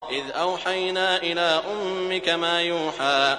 إذ أوحينا إلى أمك ما يوحى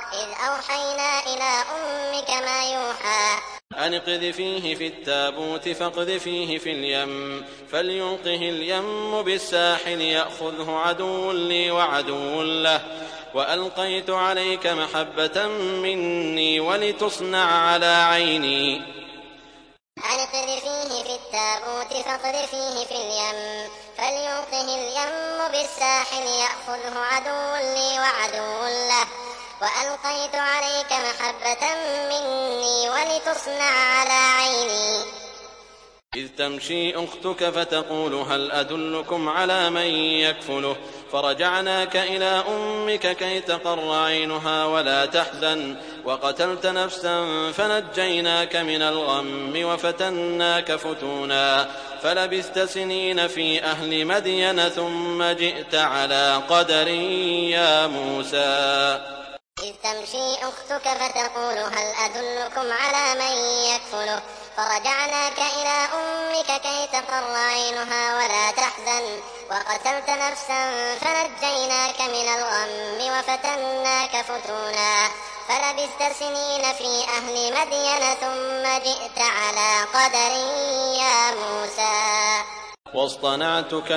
أن اقذفيه في التابوت فاقذفيه في اليم فليلقه اليم بالساحل يأخذه عدو لي وعدو له وألقيت عليك محبة مني ولتصنع على عيني. أن اقذفيه في التابوت فاقذفيه في اليم فليلقه اليم بالساحل يأخذه عدو لي وعدو له وألقيت عليك محبة مني ولتصنع على عيني. إذ تمشي أختك فتقول هل أدلكم على من يكفله فرجعناك إلى أمك كي تقر عينها ولا تحزن وقتلت نفسا فنجيناك من الغم وفتناك فتونا فلبثت سنين في أهل مدين ثم جئت على قدر يا موسى. إذ تمشي أختك فتقول هل أدلكم على من يكفله فرجعناك إلى أمك كي تقر عينها ولا تحزن وقتلت نفسا فنجيناك من الغم وفتناك فتونا فلبثت سنين في أهل مدين ثم جئت على قدر يا موسى. واصطنعتك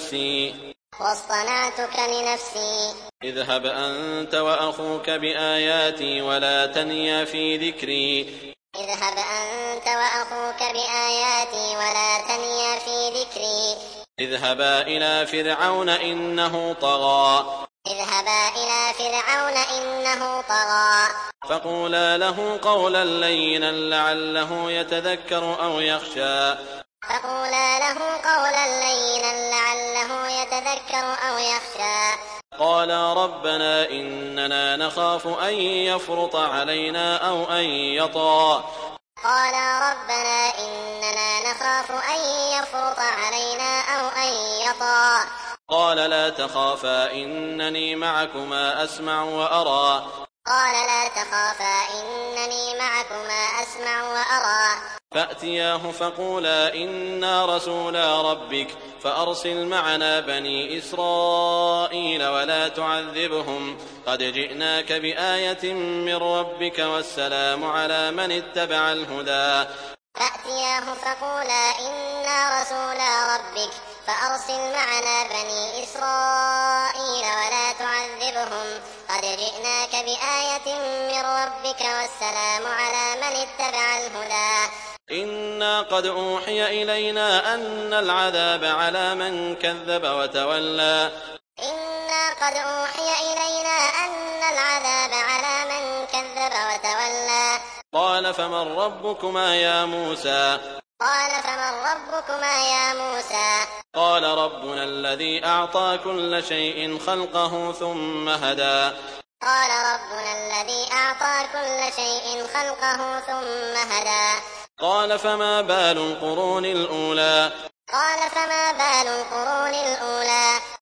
لنفسي اذهب أنت وأخوك بآياتي ولا تنيا في ذكري. اذهبا إلى فرعون إنه طغى. فقولا له قولا لينا لعله يتذكر أو يخشى. قالا ربنا إننا نخاف أن يفرط علينا أو أن يطغى. قال لا تخافا إنني معكما أسمع وأرى. فأتياه فقولا إنا رسولا ربك فأرسل معنا بني إسرائيل ولا تعذبهم قد جئناك بآية من ربك والسلام على من اتبع الهدى. فأتياه فقولا إنا رسولا ربك فأرسل معنا بني إسرائيل ولا تعذبهم قد جئناك بآية من ربك والسلام على من اتبع الهدى. إنا قد أوحي إلينا أن العذاب على من كذب وتولى. قال فمن ربكما يا موسى. قال ربنا الذي أعطى كل شيء خلقه ثم هدى. قال فما بال القرون الأولى.